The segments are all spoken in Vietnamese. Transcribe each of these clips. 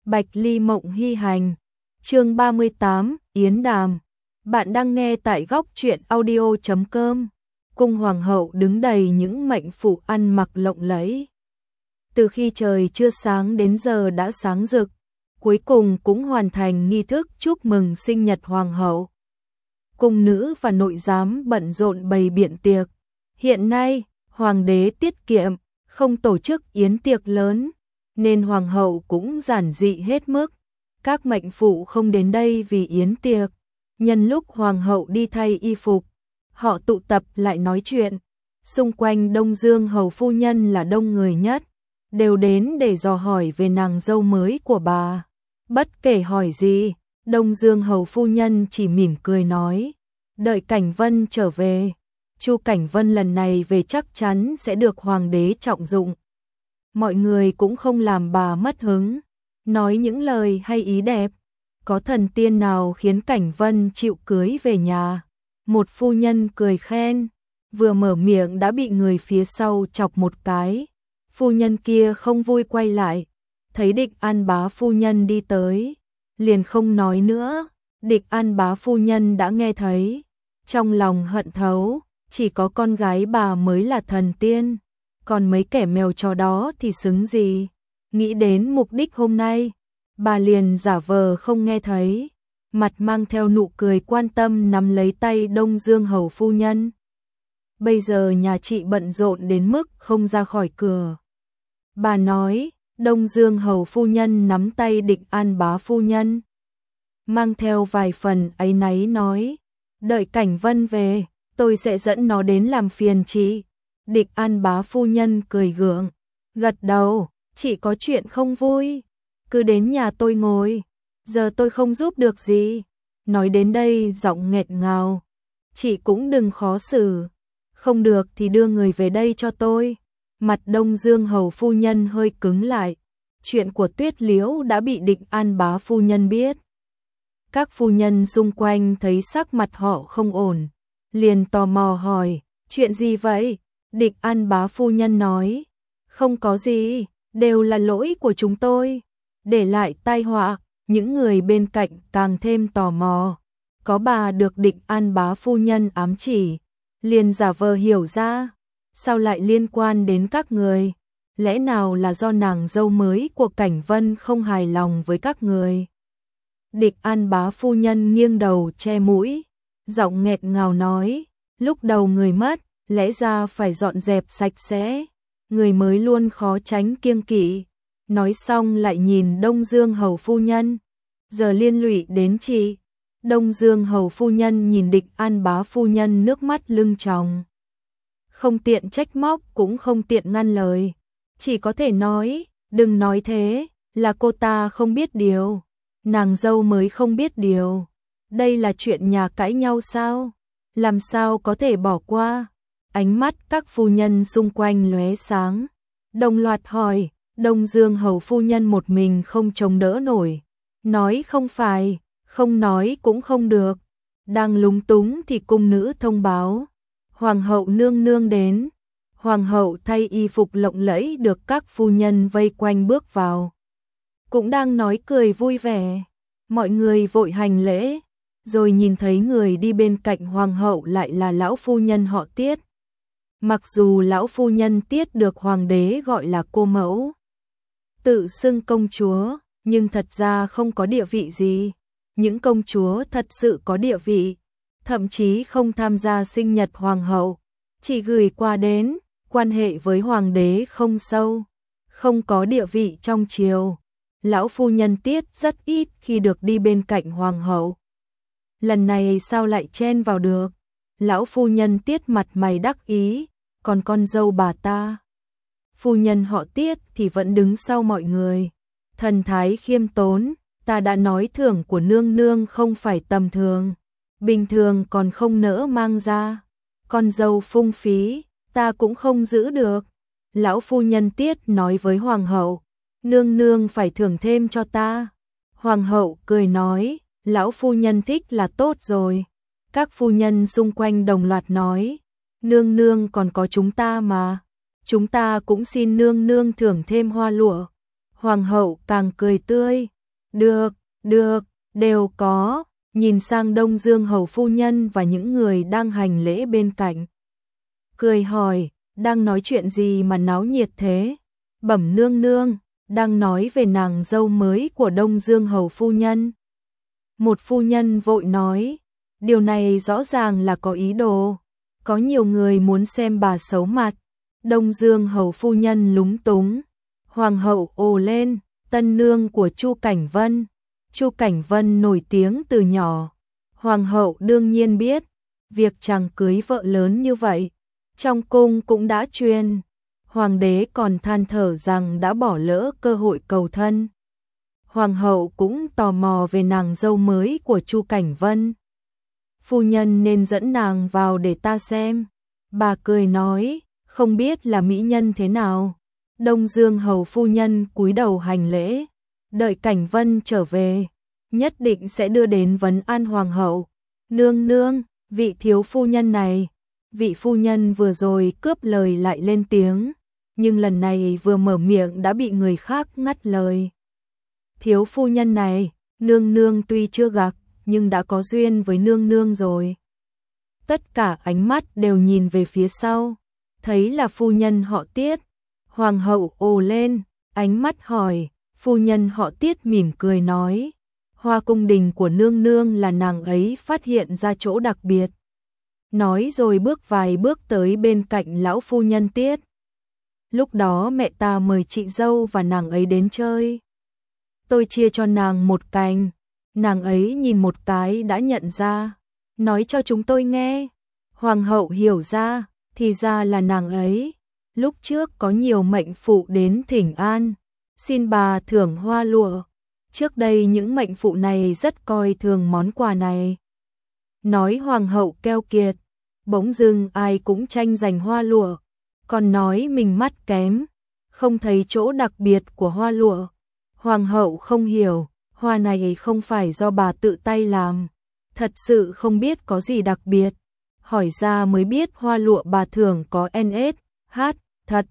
Bạch Ly Mộng Hy Hành. Chương 38, Yến Đàm. Bạn đang nghe tại góc truyện audio.com. Cung hoàng hậu đứng đầy những mệnh phụ ăn mặc lộng lẫy. Từ khi trời chưa sáng đến giờ đã sáng rực, cuối cùng cũng hoàn thành nghi thức chúc mừng sinh nhật hoàng hậu. Cung nữ và nội giám bận rộn bày biện tiệc. Hiện nay, hoàng đế tiết kiệm, không tổ chức yến tiệc lớn, nên hoàng hậu cũng giản dị hết mức. Các mệnh phụ không đến đây vì yến tiệc. Nhân lúc hoàng hậu đi thay y phục, họ tụ tập lại nói chuyện. Xung quanh Đông Dương hầu phu nhân là đông người nhất, đều đến để dò hỏi về nàng dâu mới của bà. Bất kể hỏi gì, Đông Dương hầu phu nhân chỉ mỉm cười nói, đợi Cảnh Vân trở về. Chu Cảnh Vân lần này về chắc chắn sẽ được hoàng đế trọng dụng. Mọi người cũng không làm bà mất hứng, nói những lời hay ý đẹp. Có thần tiên nào khiến Cảnh Vân chịu cưới về nhà? Một phu nhân cười khen, vừa mở miệng đã bị người phía sau chọc một cái. Phu nhân kia không vui quay lại, thấy Địch An Bá phu nhân đi tới, liền không nói nữa. Địch An Bá phu nhân đã nghe thấy, trong lòng hận thấu, chỉ có con gái bà mới là thần tiên, còn mấy kẻ mèo chó đó thì xứng gì. Nghĩ đến mục đích hôm nay, bà liền giả vờ không nghe thấy, mặt mang theo nụ cười quan tâm nắm lấy tay Đông Dương hầu phu nhân. Bây giờ nhà chị bận rộn đến mức không ra khỏi cửa. Bà nói. Đông Dương hầu phu nhân nắm tay Địch An Bá phu nhân, mang theo vài phần áy náy nói, đợi Cảnh Vân về, tôi sẽ dẫn nó đến làm phiền chị. Địch An Bá phu nhân cười gượng, gật đầu, chị có chuyện không vui, cứ đến nhà tôi ngồi, giờ tôi không giúp được gì. Nói đến đây giọng nghẹn ngào, chị cũng đừng khó xử, không được thì đưa người về đây cho tôi. Mặt Đông Dương hầu phu nhân hơi cứng lại, chuyện của Tuyết Liễu đã bị Địch An Bá phu nhân biết. Các phu nhân xung quanh thấy sắc mặt họ không ổn, liền tò mò hỏi, chuyện gì vậy? Địch An Bá phu nhân nói, không có gì, đều là lỗi của chúng tôi, để lại tai họa. Những người bên cạnh càng thêm tò mò, có bà được Địch An Bá phu nhân ám chỉ, liền giả vờ hiểu ra, sao lại liên quan đến các người? Lẽ nào là do nàng dâu mới của Cảnh Vân không hài lòng với các người? Địch An Bá phu nhân nghiêng đầu che mũi, giọng nghẹt ngào nói, lúc đầu người mất, lẽ ra phải dọn dẹp sạch sẽ, người mới luôn khó tránh kiêng kỵ. Nói xong lại nhìn Đông Dương hầu phu nhân, giờ liên lụy đến chị. Đông Dương hầu phu nhân nhìn Địch An Bá phu nhân nước mắt lưng tròng, không tiện trách móc cũng không tiện ngăn lời, chỉ có thể nói, đừng nói thế, là cô ta không biết điều, nàng dâu mới không biết điều. Đây là chuyện nhà cãi nhau sao? Làm sao có thể bỏ qua? Ánh mắt các phu nhân xung quanh lóe sáng, đồng loạt hỏi. Đông Dương hầu phu nhân một mình không chống đỡ nổi, nói không phải, không nói cũng không được. Đang lúng túng thì cung nữ thông báo, hoàng hậu nương nương đến. Hoàng hậu thay y phục lộng lẫy được các phu nhân vây quanh bước vào, cũng đang nói cười vui vẻ. Mọi người vội hành lễ, rồi nhìn thấy người đi bên cạnh hoàng hậu lại là lão phu nhân họ Tiết. Mặc dù lão phu nhân Tiết được hoàng đế gọi là cô mẫu, tự xưng công chúa, nhưng thật ra không có địa vị gì. Những công chúa thật sự có địa vị, thậm chí không tham gia sinh nhật hoàng hậu, chỉ gửi quà đến, quan hệ với hoàng đế không sâu, không có địa vị trong triều. Lão phu nhân Tiết rất ít khi được đi bên cạnh hoàng hậu. Lần này sao lại chen vào được? Lão phu nhân Tiết mặt mày đắc ý, còn con dâu bà ta, phu nhân họ Tiết thì vẫn đứng sau mọi người, thần thái khiêm tốn. Ta đã nói thưởng của nương nương không phải tầm thường, bình thường còn không nỡ mang ra, con dâu phung phí, ta cũng không giữ được. Lão phu nhân Tiết nói với hoàng hậu, nương nương phải thưởng thêm cho ta. Hoàng hậu cười nói, lão phu nhân thích là tốt rồi. Các phu nhân xung quanh đồng loạt nói, nương nương còn có chúng ta mà, chúng ta cũng xin nương nương thưởng thêm hoa lụa. Hoàng hậu càng cười tươi, Được, được, đều có. Nhìn sang Đông Dương hầu phu nhân và những người đang hành lễ bên cạnh. Cười hỏi, đang nói chuyện gì mà náo nhiệt thế? Bẩm nương nương, đang nói về nàng dâu mới của Đông Dương hầu phu nhân. Một phu nhân vội nói, điều này rõ ràng là có ý đồ. Có nhiều người muốn xem bà xấu mặt. Đông Dương hầu phu nhân lúng túng. Hoàng hậu ồ lên, tân nương của Chu Cảnh Vân. Chu Cảnh Vân nổi tiếng từ nhỏ. Hoàng hậu đương nhiên biết, việc chàng cưới vợ lớn như vậy, trong cung cũng đã truyền. Hoàng đế còn than thở rằng đã bỏ lỡ cơ hội cầu thân. Hoàng hậu cũng tò mò về nàng dâu mới của Chu Cảnh Vân. Phu nhân nên dẫn nàng vào để ta xem. Bà cười nói, không biết là mỹ nhân thế nào. Đông Dương hầu phu nhân cúi đầu hành lễ, đợi Cảnh Vân trở về, nhất định sẽ đưa đến vấn an hoàng hậu. Nương nương, vị thiếu phu nhân này. Vị phu nhân vừa rồi cướp lời lại lên tiếng, nhưng lần này vừa mở miệng đã bị người khác ngắt lời. Thiếu phu nhân này, nương nương tuy chưa gặp, nhưng đã có duyên với nương nương rồi. Tất cả ánh mắt đều nhìn về phía sau, thấy là phu nhân họ Tiết. Hoàng hậu ồ lên, ánh mắt hỏi, phu nhân họ Tiết mỉm cười nói, hoa cung đình của nương nương là nàng ấy phát hiện ra chỗ đặc biệt. Nói rồi bước vài bước tới bên cạnh lão phu nhân Tiết. Lúc đó mẹ ta mời chị dâu và nàng ấy đến chơi. Tôi chia cho nàng một cành, nàng ấy nhìn một cái đã nhận ra, nói cho chúng tôi nghe. Hoàng hậu hiểu ra, thì ra là nàng ấy. Lúc trước có nhiều mệnh phụ đến thỉnh an, xin bà thưởng hoa lụa. Trước đây những mệnh phụ này rất coi thường món quà này. Nói hoàng hậu keo kiệt, bỗng dưng ai cũng tranh giành hoa lụa, còn nói mình mắt kém, không thấy chỗ đặc biệt của hoa lụa. Hoàng hậu không hiểu, hoa này không phải do bà tự tay làm, thật sự không biết có gì đặc biệt. Hỏi ra mới biết hoa lụa bà thưởng có NSH, thật.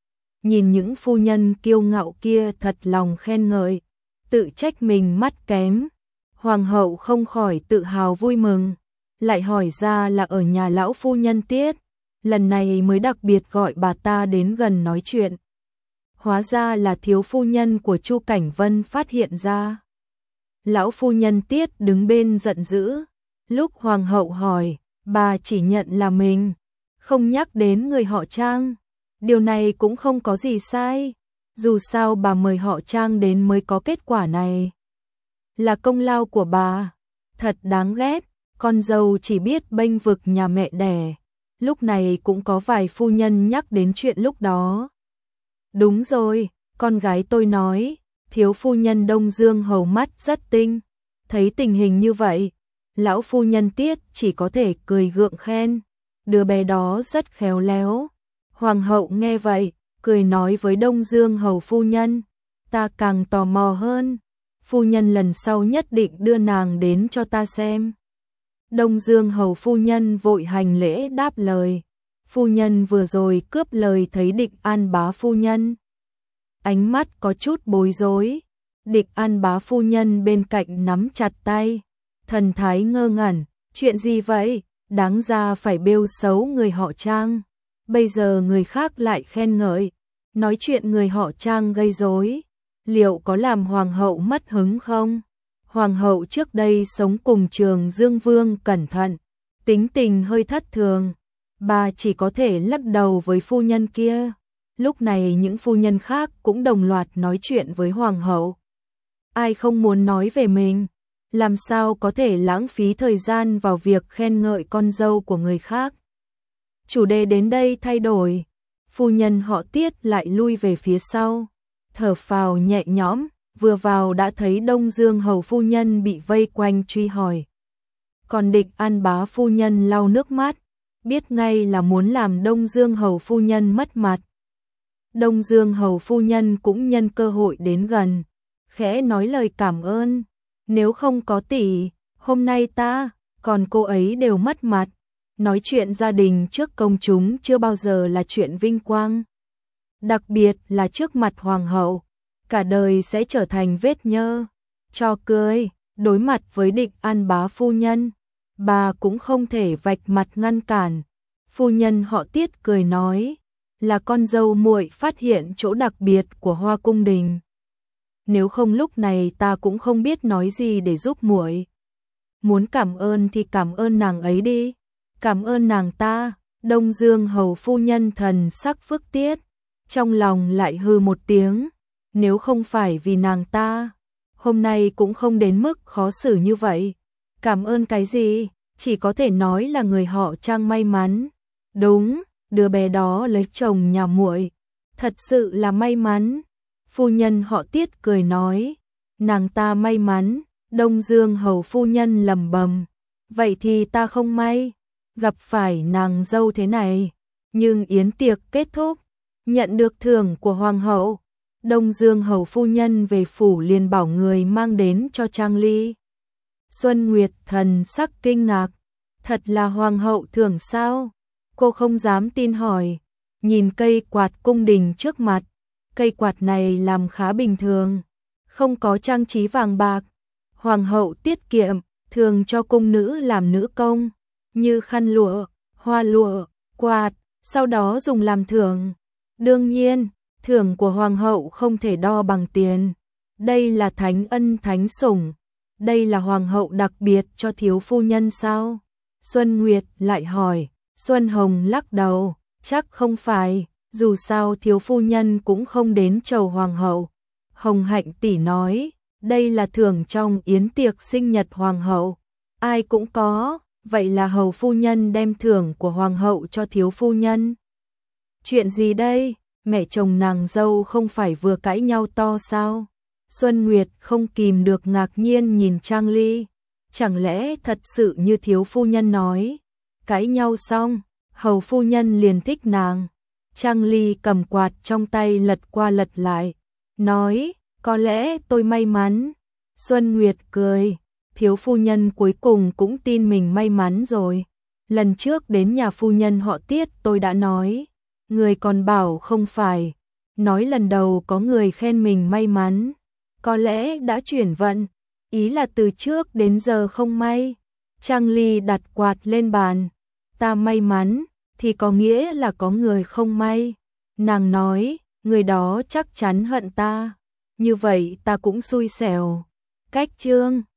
Nhìn những phu nhân kiêu ngạo kia thật lòng khen ngợi, tự trách mình mắt kém. Hoàng hậu không khỏi tự hào vui mừng, lại hỏi ra là ở nhà lão phu nhân Tiết, lần này mới đặc biệt gọi bà ta đến gần nói chuyện. Hóa ra là thiếu phu nhân của Chu Cảnh Vân phát hiện ra. Lão phu nhân Tiết đứng bên giận dữ, lúc hoàng hậu hỏi, bà chỉ nhận là mình, không nhắc đến người họ Trang. Điều này cũng không có gì sai, dù sao bà mời họ Trang đến mới có kết quả này. Là công lao của bà, thật đáng ghét, con dâu chỉ biết bênh vực nhà mẹ đẻ. Lúc này cũng có vài phu nhân nhắc đến chuyện lúc đó. Đúng rồi, con gái tôi nói, thiếu phu nhân Đông Dương hầu mắt rất tinh. Thấy tình hình như vậy, lão phu nhân Tiết chỉ có thể cười gượng khen, đứa bé đó rất khéo léo. Hoàng hậu nghe vậy, cười nói với Đông Dương hầu phu nhân, ta càng tò mò hơn, phu nhân lần sau nhất định đưa nàng đến cho ta xem. Đông Dương hầu phu nhân vội hành lễ đáp lời, phu nhân vừa rồi cướp lời thấy Địch An bá phu nhân. Ánh mắt có chút bối rối, Địch An bá phu nhân bên cạnh nắm chặt tay, thần thái ngơ ngẩn, chuyện gì vậy, đáng ra phải bêu xấu người họ Trang. Bây giờ người khác lại khen ngợi, nói chuyện người họ Trang gây rối, liệu có làm hoàng hậu mất hứng không? Hoàng hậu trước đây sống cùng Trường Dương Vương cẩn thận, tính tình hơi thất thường, bà chỉ có thể lắc đầu với phu nhân kia. Lúc này những phu nhân khác cũng đồng loạt nói chuyện với hoàng hậu. Ai không muốn nói về mình, làm sao có thể lãng phí thời gian vào việc khen ngợi con dâu của người khác. Chủ đề đến đây thay đổi, phu nhân họ Tiết lại lui về phía sau, thở phào nhẹ nhõm, vừa vào đã thấy Đông Dương hầu phu nhân bị vây quanh truy hỏi. Còn Địch An bá phu nhân lau nước mắt, biết ngay là muốn làm Đông Dương hầu phu nhân mất mặt. Đông Dương hầu phu nhân cũng nhân cơ hội đến gần, khẽ nói lời cảm ơn, nếu không có tỷ, hôm nay ta, còn cô ấy đều mất mặt. Nói chuyện gia đình trước công chúng chưa bao giờ là chuyện vinh quang. Đặc biệt là trước mặt hoàng hậu, cả đời sẽ trở thành vết nhơ. cho cười, đối mặt với Định An bá phu nhân, bà cũng không thể vạch mặt ngăn cản. Phu nhân họ Tiết cười nói, là con dâu muội phát hiện chỗ đặc biệt của Hoa cung đình. Nếu không lúc này ta cũng không biết nói gì để giúp muội. Muốn cảm ơn thì cảm ơn nàng ấy đi. Cảm ơn nàng ta. Đông Dương hầu phu nhân thần sắc phức tiết, trong lòng lại hừ một tiếng. Nếu không phải vì nàng ta, hôm nay cũng không đến mức khó xử như vậy. Cảm ơn cái gì? Chỉ có thể nói là người họ Trang may mắn. Đúng, đứa bé đó lấy chồng nhà muội, thật sự là may mắn. Phu nhân họ Tiết cười nói, nàng ta may mắn. Đông Dương hầu phu nhân lẩm bẩm, vậy thì ta không may, gặp phải nàng dâu thế này. Nhưng yến tiệc kết thúc, nhận được thưởng của hoàng hậu, Đông Dương hầu phu nhân về phủ liền bảo người mang đến cho Trang Ly. Xuân Nguyệt thần sắc kinh ngạc, thật là hoàng hậu thưởng sao? Cô không dám tin hỏi, nhìn cây quạt cung đình trước mặt, cây quạt này làm khá bình thường, không có trang trí vàng bạc. Hoàng hậu tiết kiệm, thường cho cung nữ làm nữ công, như khăn lụa, hoa lụa, quạt, sau đó dùng làm thưởng. Đương nhiên, thưởng của hoàng hậu không thể đo bằng tiền. Đây là thánh ân thánh sủng. Đây là hoàng hậu đặc biệt cho thiếu phu nhân sao? Xuân Nguyệt lại hỏi. Xuân Hồng lắc đầu, chắc không phải, dù sao thiếu phu nhân cũng không đến chầu hoàng hậu. Hồng Hạnh tỷ nói, đây là thưởng trong yến tiệc sinh nhật hoàng hậu, ai cũng có, vậy là hầu phu nhân đem thưởng của hoàng hậu cho thiếu phu nhân. Chuyện gì đây, mẹ chồng nàng dâu không phải vừa cãi nhau to sao? Xuân Nguyệt không kìm được ngạc nhiên nhìn Trang Ly, chẳng lẽ thật sự như thiếu phu nhân nói, cãi nhau xong, hầu phu nhân liền thích nàng. Trang Ly cầm quạt trong tay lật qua lật lại, nói, có lẽ tôi may mắn. Xuân Nguyệt cười, thiếu phu nhân cuối cùng cũng tin mình may mắn rồi. Lần trước đến nhà phu nhân họ Tiết tôi đã nói, người còn bảo không phải, nói lần đầu có người khen mình may mắn, có lẽ đã chuyển vận, ý là từ trước đến giờ không may. Trang Ly đặt quạt lên bàn, ta may mắn, thì có nghĩa là có người không may. Nàng nói, người đó chắc chắn hận ta, như vậy ta cũng xui xẻo. Cách chương